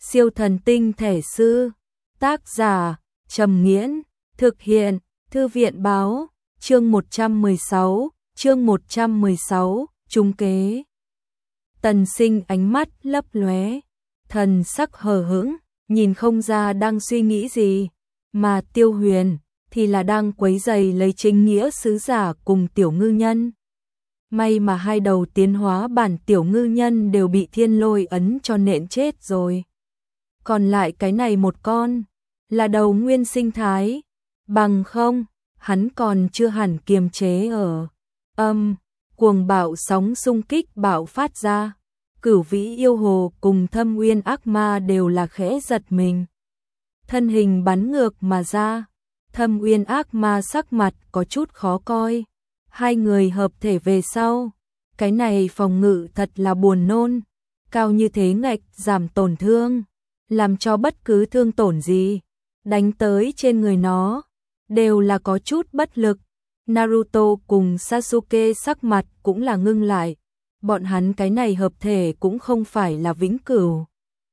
Siêu thần tinh thể sư. Tác giả Trầm Nghiễn. Thực hiện Thư viện báo. Chương 116, trúng kế. Tần Sinh ánh mắt lấp lóe, thần sắc hờ hững, nhìn không ra đang suy nghĩ gì, mà Tiêu Huyền thì là đang quấy rầy lấy chính nghĩa sứ giả cùng tiểu ngư nhân. May mà hai đầu tiến hóa bản tiểu ngư nhân đều bị thiên lôi ấn cho nện chết rồi. Còn lại cái này một con, là đầu nguyên sinh thái, bằng không, hắn còn chưa hẳn kiềm chế ở. Cuồng bạo sóng xung kích bạo phát ra, Cửu Vĩ yêu hồ cùng Thâm Uyên ác ma đều là khẽ giật mình. Thân hình bắn ngược mà ra, Thâm Uyên ác ma sắc mặt có chút khó coi. Hai người hợp thể về sau, cái này phòng ngự thật là buồn nôn, cao như thế ngạch giảm tổn thương, làm cho bất cứ thương tổn gì đánh tới trên người nó đều là có chút bất lực. Naruto cùng Sasuke sắc mặt cũng là ngưng lại, bọn hắn cái này hợp thể cũng không phải là vĩnh cửu,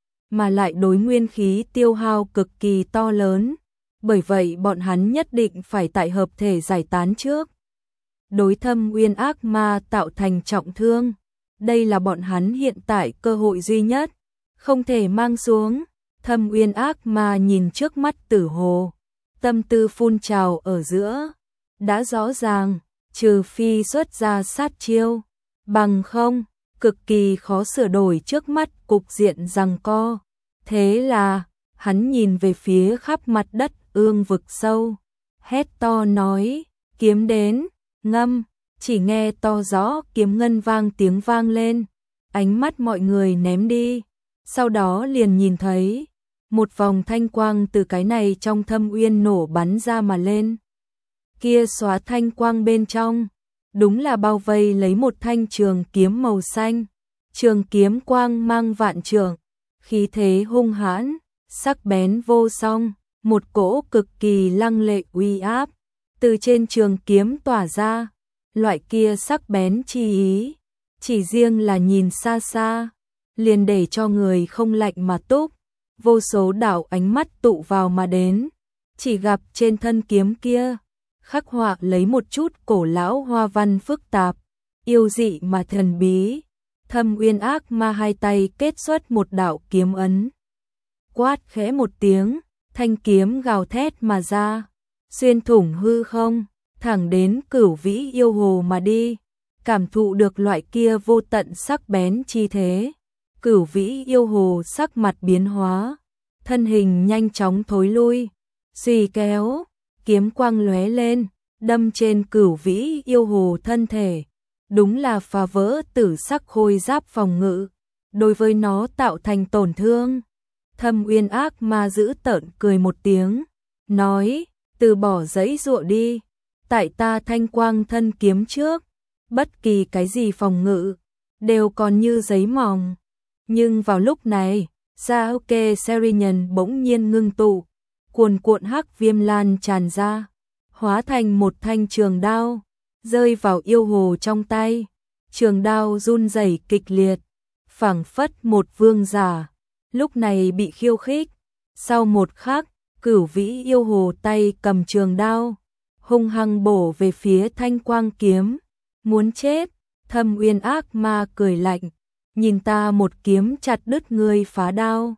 mà lại đối nguyên khí tiêu hao cực kỳ to lớn, bởi vậy bọn hắn nhất định phải tại hợp thể giải tán trước. Đối Thâm Uyên ác ma tạo thành trọng thương, đây là bọn hắn hiện tại cơ hội duy nhất, không thể mang xuống. Thâm Uyên ác ma nhìn trước mắt Tử Hồ, tâm tư phun trào ở giữa, đã rõ ràng, trừ phi xuất ra sát chiêu, bằng không, cực kỳ khó sửa đổi trước mắt cục diện giằng co. Thế là, hắn nhìn về phía khắp mặt đất ương vực sâu, hét to nói, kiếm đến, ngâm, chỉ nghe to rõ kiếm ngân vang tiếng vang lên, ánh mắt mọi người ném đi, sau đó liền nhìn thấy một vòng thanh quang từ cái này trong thâm uyên nổ bắn ra mà lên. Kia xóa thanh quang bên trong, đúng là bao vây lấy một thanh trường kiếm màu xanh, trường kiếm quang mang vạn trượng, khí thế hung hãn, sắc bén vô song, một cỗ cực kỳ lăng lệ uy áp từ trên trường kiếm tỏa ra, loại kia sắc bén chi ý, chỉ riêng là nhìn xa xa, liền để cho người không lạnh mà túc. Vô số đạo ánh mắt tụ vào mà đến, chỉ gặp trên thân kiếm kia, khắc họa lấy một chút cổ lão hoa văn phức tạp, yêu dị mà thần bí. Thâm Uyên ác ma hai tay kết xuất một đạo kiếm ấn. Quát khẽ một tiếng, thanh kiếm gào thét mà ra, xuyên thủng hư không, thẳng đến Cửu Vĩ yêu hồ mà đi. Cảm thụ được loại kia vô tận sắc bén chi thế, Cửu Vĩ yêu hồ sắc mặt biến hóa, thân hình nhanh chóng thối lui, suy kéo, kiếm quang lóe lên, đâm trên Cửu Vĩ yêu hồ thân thể, đúng là phá vỡ tử sắc khôi giáp phòng ngự, đối với nó tạo thành tổn thương. Thâm Uyên ác ma giữ tợn cười một tiếng, nói, từ bỏ giãy giụa đi, tại ta thanh quang thân kiếm trước, bất kỳ cái gì phòng ngự đều còn như giấy mỏng. Nhưng vào lúc này, Sasuke Sharingan bỗng nhiên ngưng tụ, cuồn cuộn hắc viêm lan tràn ra, hóa thành một thanh trường đao, rơi vào yêu hồ trong tay. Trường đao run rẩy kịch liệt, phảng phất một vương giả, lúc này bị khiêu khích. Sau một khắc, Cửu Vĩ yêu hồ tay cầm trường đao, hung hăng bổ về phía thanh quang kiếm, muốn chết. Thâm Uyên ác ma cười lạnh, nhìn ta một kiếm chặt đứt ngươi phá đao.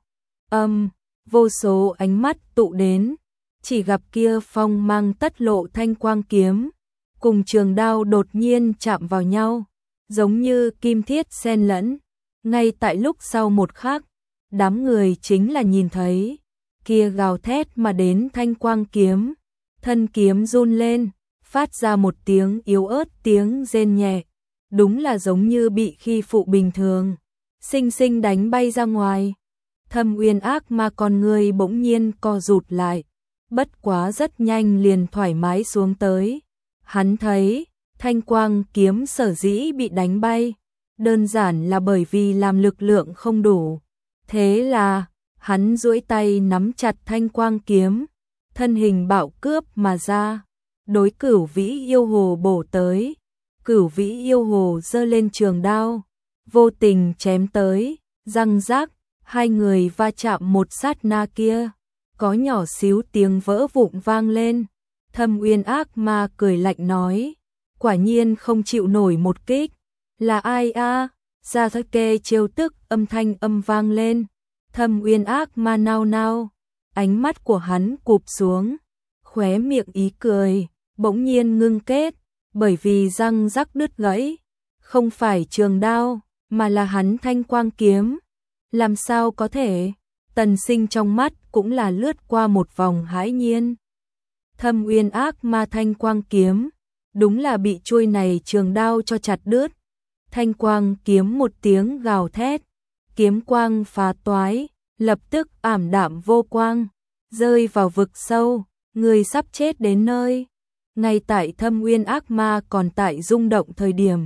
Vô số ánh mắt tụ đến, chỉ gặp kia phong mang tất lộ thanh quang kiếm, cùng trường đao đột nhiên chạm vào nhau, giống như kim thiết xen lẫn. Ngay tại lúc sau một khắc, đám người chính là nhìn thấy, kia gào thét mà đến thanh quang kiếm, thân kiếm run lên, phát ra một tiếng yếu ớt tiếng rên nhẹ, đúng là giống như bị khi phụ bình thường, xinh xinh đánh bay ra ngoài. Thâm Uyên ác ma con người bỗng nhiên co rụt lại, bất quá rất nhanh liền thoải mái xuống tới. Hắn thấy, thanh quang kiếm sở dĩ bị đánh bay, đơn giản là bởi vì làm lực lượng không đủ. Thế là, hắn duỗi tay nắm chặt thanh quang kiếm, thân hình bạo cướp mà ra, đối Cửu Vĩ yêu hồ bổ tới. Cửu Vĩ yêu hồ giơ lên trường đao, vô tình chém tới, răng rác, Hai người va chạm một sát na kia, có nhỏ xíu tiếng vỡ vụn vang lên. Thâm Uyên ác ma cười lạnh nói, quả nhiên không chịu nổi một kích. Là ai a? Sasuke trêu tức âm thanh vang lên. Thâm Uyên ác ma nao nao, ánh mắt của hắn cụp xuống, khóe miệng ý cười bỗng nhiên ngưng kết, bởi vì răng rắc đứt gãy, không phải trường đao, mà là hắn thanh quang kiếm. Làm sao có thể? Tần Sinh trong mắt cũng là lướt qua một vòng hãi nhiên. Thâm Uyên ác ma thanh quang kiếm, đúng là bị chuôi này trường đao cho chặt đứt. Thanh quang kiếm một tiếng gào thét, kiếm quang phá toái, lập tức ảm đạm vô quang, rơi vào vực sâu, người sắp chết đến nơi. Ngay tại Thâm Uyên ác ma còn tại rung động thời điểm,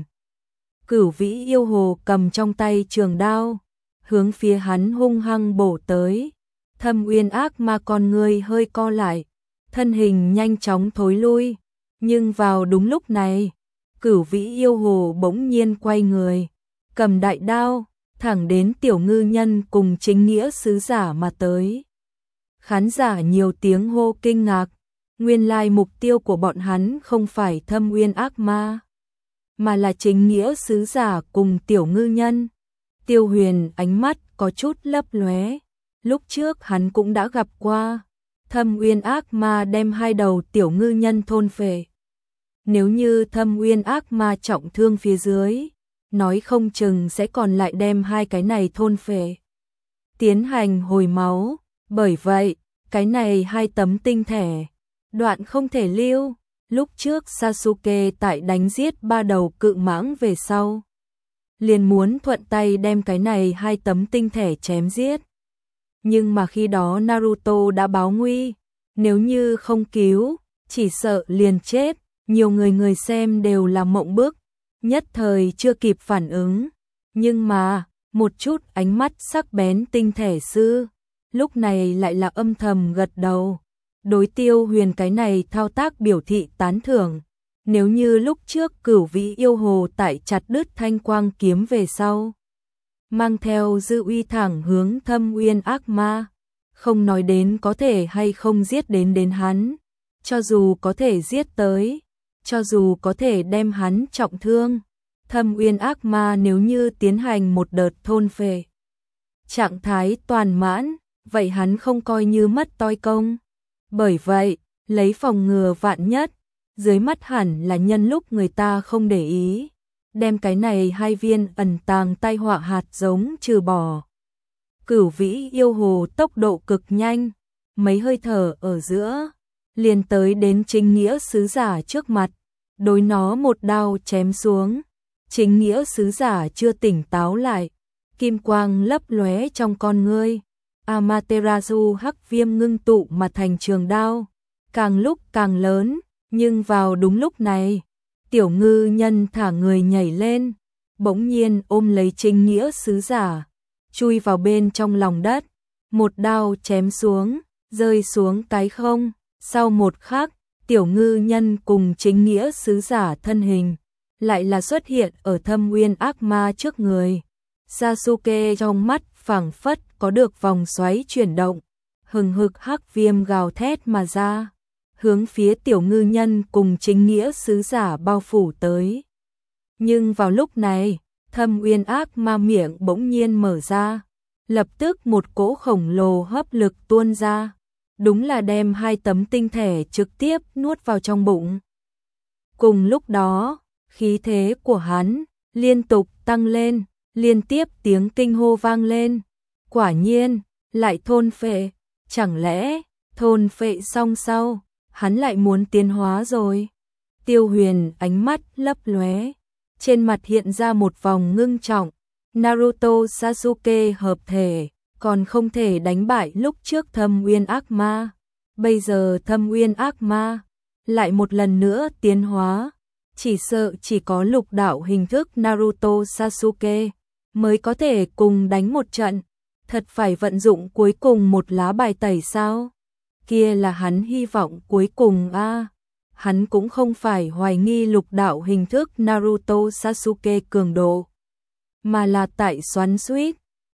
Cửu Vĩ yêu hồ cầm trong tay trường đao, hướng phía hắn hung hăng bổ tới. Thâm Uyên ác ma con người hơi co lại, thân hình nhanh chóng thối lui, nhưng vào đúng lúc này, Cửu Vĩ yêu hồ bỗng nhiên quay người, cầm đại đao, thẳng đến Tiểu Ngư Nhân cùng Chính Nghĩa sứ giả mà tới. Khán giả nhiều tiếng hô kinh ngạc, nguyên lai mục tiêu của bọn hắn không phải Thâm Uyên ác ma, mà là Chính Nghĩa sứ giả cùng Tiểu Ngư Nhân. Tiêu Huyền ánh mắt có chút lấp lóe, lúc trước hắn cũng đã gặp qua, Thâm Uyên ác ma đem hai đầu Tiểu Ngư Nhân thôn phệ. Nếu như Thâm Uyên ác ma trọng thương phía dưới, nói không chừng sẽ còn lại đem hai cái này thôn phệ, tiến hành hồi máu. Bởi vậy, cái này hai tấm tinh thể, đoạn không thể lưu. Lúc trước Sasuke tại đánh giết ba đầu cự mãng về sau, liền muốn thuận tay đem cái này hai tấm tinh thể chém giết. Nhưng mà khi đó Naruto đã báo nguy, nếu như không cứu, chỉ sợ liền chết. Nhiều người xem đều là mộng bức, nhất thời chưa kịp phản ứng. Nhưng mà, một chút ánh mắt sắc bén tinh thể sư, lúc này lại là âm thầm gật đầu. Đối Tiêu Huyền cái này thao tác biểu thị tán thưởng. Nếu như lúc trước Cửu Vĩ yêu hồ tại chặt đứt thanh quang kiếm về sau, mang theo dư uy thẳng hướng Thâm Uyên ác ma, không nói đến có thể hay không giết đến hắn, cho dù có thể giết tới, cho dù có thể đem hắn trọng thương, Thâm Uyên ác ma nếu như tiến hành một đợt thôn phệ, trạng thái toàn mãn, vậy hắn không coi như mất toi công. Bởi vậy, lấy phòng ngừa vạn nhất, dưới mắt hẳn là nhân lúc người ta không để ý, đem cái này hai viên ẩn tàng tai họa hạt giống trừ bỏ. Cửu Vĩ yêu hồ tốc độ cực nhanh, mấy hơi thở ở giữa, liền tới đến Chính Nghĩa sứ giả trước mặt, đối nó một đao chém xuống. Chính Nghĩa sứ giả chưa tỉnh táo lại, kim quang lấp lóe trong con ngươi. Amaterasu hắc viêm ngưng tụ mà thành trường đao, càng lúc càng lớn, nhưng vào đúng lúc này, Tiểu Ngư Nhân thả người nhảy lên, bỗng nhiên ôm lấy Chính Nghĩa sứ giả, chui vào bên trong lòng đất, một đao chém xuống, rơi xuống cái không. Sau một khắc, Tiểu Ngư Nhân cùng Chính Nghĩa sứ giả thân hình lại là xuất hiện ở Thâm Uyên ác ma trước người. Sasuke trong mắt phảng phất có được vòng xoáy chuyển động, hừng hực hắc viêm gào thét mà ra, hướng phía Tiểu Ngư Nhân cùng Chính Nghĩa sứ giả bao phủ tới. Nhưng vào lúc này, Thâm Uyên ác ma miệng bỗng nhiên mở ra, lập tức một cỗ khổng lồ hấp lực tuôn ra, đúng là đem hai tấm tinh thể trực tiếp nuốt vào trong bụng. Cùng lúc đó, khí thế của hắn liên tục tăng lên, liên tiếp tiếng kinh hô vang lên. Quả nhiên, lại thôn phệ, chẳng lẽ thôn phệ xong sau, hắn lại muốn tiến hóa rồi? Tiêu Huyền ánh mắt lấp lóe, trên mặt hiện ra một vòng ngưng trọng. Naruto Sasuke hợp thể, còn không thể đánh bại lúc trước Thâm Uyên ác ma. Bây giờ Thâm Uyên ác ma lại một lần nữa tiến hóa, chỉ sợ chỉ có lục đạo hình thức Naruto Sasuke mới có thể cùng đánh một trận. Thật phải vận dụng cuối cùng một lá bài tẩy sao? Kia là hắn hy vọng cuối cùng a. Hắn cũng không phải hoài nghi lục đạo hình thức Naruto Sasuke cường độ, mà là tại xoắn xuýt,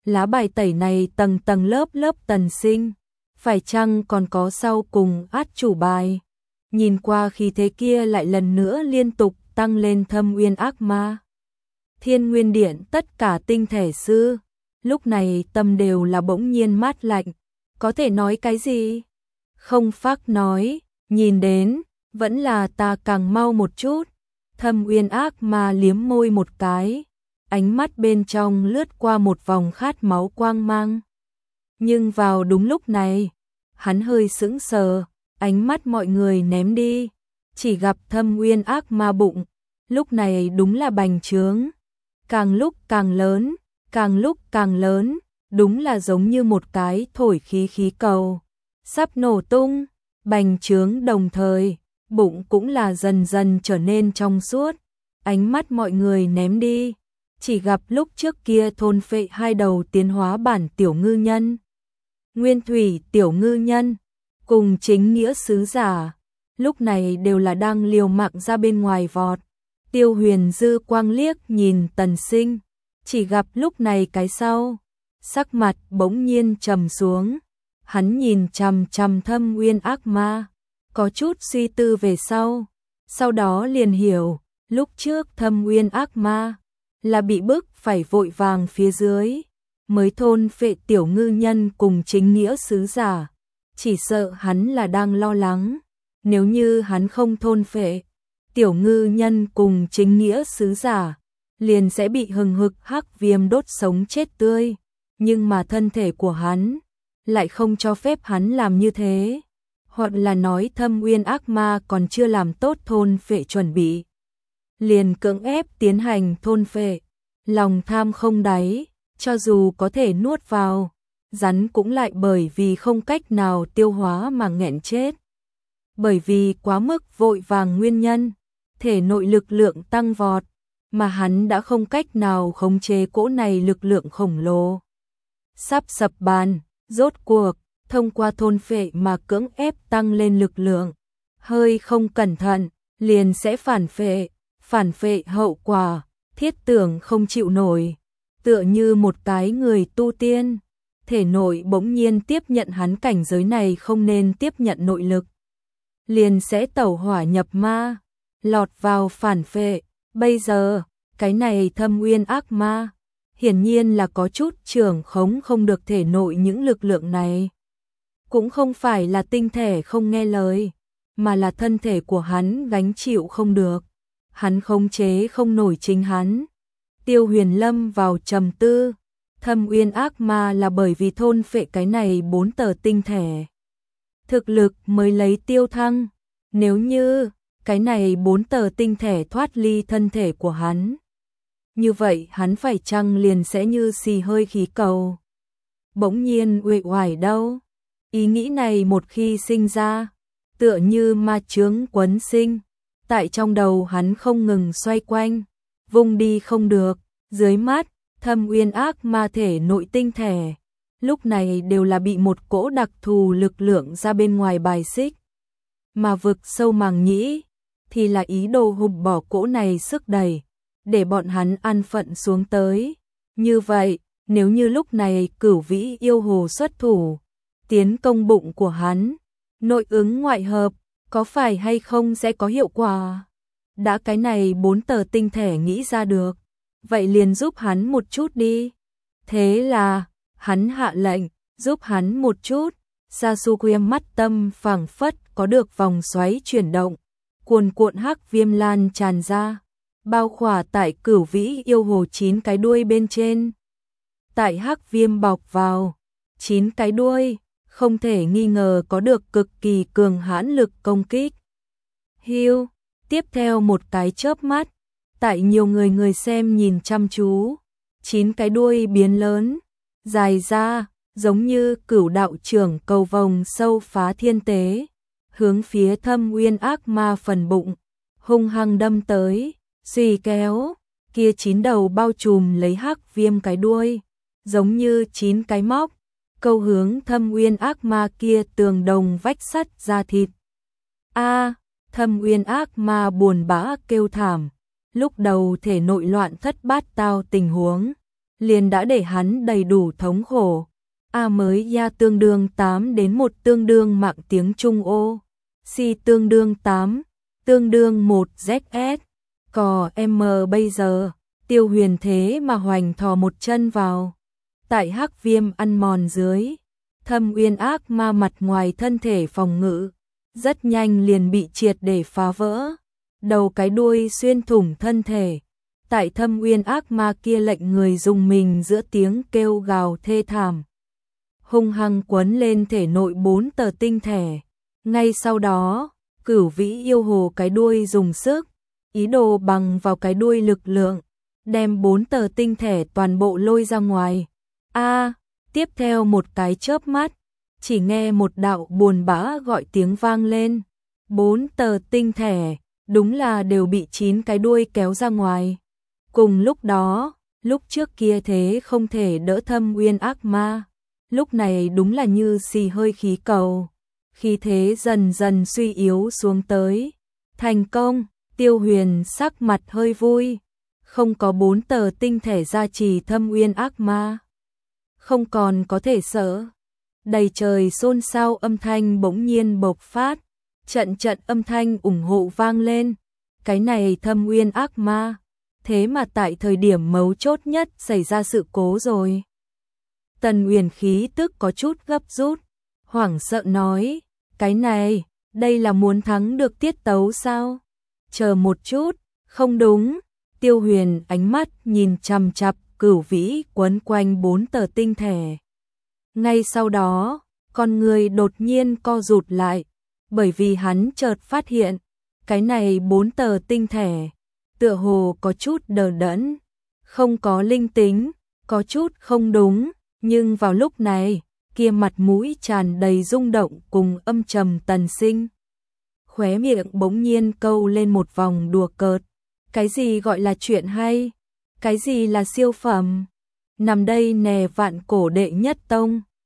Lá bài tẩy này tầng tầng lớp lớp Tần Sinh, phải chăng còn có sau cùng át chủ bài? Nhìn qua khí thế kia lại lần nữa liên tục tăng lên thâm uyên ác ma. Thiên Nguyên Điện tất cả tinh thể sư, lúc này tâm đều là bỗng nhiên mát lạnh, có thể nói cái gì? Không phác nói, nhìn đến, vẫn là ta càng mau một chút. Thâm uyên ác ma liếm môi một cái, ánh mắt bên trong lướt qua một vòng khát máu quang mang. Nhưng vào đúng lúc này, hắn hơi sững sờ, ánh mắt mọi người ném đi, chỉ gặp thâm uyên ác ma bụng, lúc này đúng là bành trướng, càng lúc càng lớn, càng lúc càng lớn, đúng là giống như một cái thổi khí khí cầu, sắp nổ tung, bành trướng đồng thời, bụng cũng là dần dần trở nên trong suốt, ánh mắt mọi người ném đi, chỉ gặp lúc trước kia thôn phệ hai đầu tiến hóa bản tiểu ngư nhân, nguyên thủy tiểu ngư nhân, cùng chính nghĩa sứ giả, lúc này đều là đang liều mạng ra bên ngoài vọt. Tiêu Huyền dư quang liếc nhìn Tần Sinh, chỉ gặp lúc này cái sau, sắc mặt bỗng nhiên trầm xuống, hắn nhìn chằm chằm thâm uyên ác ma, có chút suy tư về sau đó liền hiểu, lúc trước thâm uyên ác ma là bị bức phải vội vàng phía dưới, mới thôn phệ tiểu ngư nhân cùng chính nghĩa sứ giả, chỉ sợ hắn là đang lo lắng, nếu như hắn không thôn phệ tiểu ngư nhân cùng chính nghĩa sứ giả, liền sẽ bị hừng hực hắc viêm đốt sống chết tươi, nhưng mà thân thể của hắn lại không cho phép hắn làm như thế, hoặc là nói thâm uyên ác ma còn chưa làm tốt thôn phệ chuẩn bị, liền cưỡng ép tiến hành thôn phệ, lòng tham không đáy, cho dù có thể nuốt vào, rắn cũng lại bởi vì không cách nào tiêu hóa mà nghẹn chết. Bởi vì quá mức vội vàng nguyên nhân, thể nội lực lượng tăng vọt, mà hắn đã không cách nào khống chế cỗ này lực lượng khổng lồ. Sắp sập bàn, rốt cuộc, thông qua thôn phệ mà cưỡng ép tăng lên lực lượng, hơi không cẩn thận, liền sẽ phản phệ hậu quả, thiết tưởng không chịu nổi, tựa như một cái người tu tiên, thể nội bỗng nhiên tiếp nhận hắn cảnh giới này không nên tiếp nhận nội lực, liền sẽ tẩu hỏa nhập ma, lọt vào phản phệ, bây giờ, cái này thâm uyên ác ma, hiển nhiên là có chút trưởng khống không được thể nội những lực lượng này. Cũng không phải là tinh thể không nghe lời, mà là thân thể của hắn gánh chịu không được, hắn khống chế không nổi chính hắn. Tiêu Huyền lâm vào trầm tư, thâm uyên ác ma là bởi vì thôn phệ cái này 4 tờ tinh thể. Thực lực mới lấy tiêu thăng, nếu như cái này 4 tờ tinh thể thoát ly thân thể của hắn, như vậy hắn phải chăng liền sẽ như xì hơi khí cầu. Bỗng nhiên uể oải đâu, ý nghĩ này một khi sinh ra, tựa như ma chướng quấn sinh, tại trong đầu hắn không ngừng xoay quanh, vung đi không được, dưới mắt, thâm uyên ác ma thể nội tinh thể, lúc này đều là bị một cỗ đặc thù lực lượng ra bên ngoài bài xích. Mà vực sâu màng nhĩ, thì là ý đồ hụp bỏ cỗ này sức đẩy, để bọn hắn an phận xuống tới. Như vậy, nếu như lúc này Cửu Vĩ yêu hồ xuất thủ, tiến công bụng của hắn, nội ứng ngoại hợp, có phải hay không sẽ có hiệu quả? Đã cái này 4 tờ tinh thể nghĩ ra được, vậy liền giúp hắn một chút đi. Thế là, hắn hạ lệnh, giúp hắn một chút. Sasuke mắt tâm phảng phất có được vòng xoáy chuyển động, cuồn cuộn hắc viêm lan tràn ra, bao khỏa tại Cửu Vĩ yêu hồ 9 cái đuôi bên trên. Tại hắc viêm bọc vào, 9 cái đuôi, không thể nghi ngờ có được cực kỳ cường hãn lực công kích. Hiu, tiếp theo một cái chớp mắt, tại nhiều người xem nhìn chăm chú, 9 cái đuôi biến lớn, dài ra, giống như cửu đạo trưởng cầu vồng sâu phá thiên tế, hướng phía thâm uyên ác ma phần bụng, hung hăng đâm tới, suy kéo, kia 9 đầu bao trùm lấy hắc viêm cái đuôi, giống như 9 cái móc, câu hướng thâm uyên ác ma kia tường đồng vách sắt ra thịt. A, thâm uyên ác ma buồn bã kêu thảm, lúc đầu thể nội loạn thất bát tao tình huống, liền đã để hắn đầy đủ thống khổ. A mới ya tương đương 8 đến 1 tương đương mạng tiếng Trung ô. Si tương đương 8, tương đương 1 ZS. Cò M bây giờ, Tiêu Huyền thế mà hoành thò một chân vào. Tại hắc viêm ăn mòn dưới, Thâm Uyên ác ma mặt ngoài thân thể phòng ngự, rất nhanh liền bị triệt để phá vỡ. Đầu cái đuôi xuyên thủng thân thể. Tại Thâm Uyên ác ma kia lệnh người dùng mình giữa tiếng kêu gào thê thảm. Hung hăng quấn lên thể nội 4 tờ tinh thể. Ngay sau đó, Cửu Vĩ yêu hồ cái đuôi dùng sức, ý đồ bằng vào cái đuôi lực lượng, đem 4 tờ tinh thể toàn bộ lôi ra ngoài. Tiếp theo một cái chớp mắt, chỉ nghe một đạo buồn bã gọi tiếng vang lên. 4 tờ tinh thể, đúng là đều bị 9 cái đuôi kéo ra ngoài. Cùng lúc đó, lúc trước kia thế không thể đỡ Thâm Uyên ác ma, lúc này đúng là như xì hơi khí cầu, khí thế dần dần suy yếu xuống tới. Thành công, Tiêu Huyền sắc mặt hơi vui, không có 4 tờ tinh thể gia trì Thâm Uyên ác ma, không còn có thể sợ. Đầy trời xôn xao âm thanh bỗng nhiên bộc phát, trận trận âm thanh ủng hộ vang lên. Cái này Thâm Uyên ác ma, thế mà tại thời điểm mấu chốt nhất xảy ra sự cố rồi. Tần Uyển khí tức có chút gấp rút, hoảng sợ nói, cái này, đây là muốn thắng được tiết tấu sao? Chờ một chút, không đúng. Tiêu Huyền ánh mắt nhìn chằm chằm Cửu Vĩ quấn quanh 4 tờ tinh thể. Ngay sau đó, con người đột nhiên co rụt lại, bởi vì hắn chợt phát hiện, cái này 4 tờ tinh thể, tựa hồ có chút đờ đẫn, không có linh tính, có chút không đúng, nhưng vào lúc này, kia mặt mũi tràn đầy rung động cùng âm trầm Tần Sinh. Khóe miệng bỗng nhiên câu lên một vòng đùa cợt, cái gì gọi là chuyện hay, cái gì là siêu phẩm, nằm đây nè vạn cổ đệ nhất tông.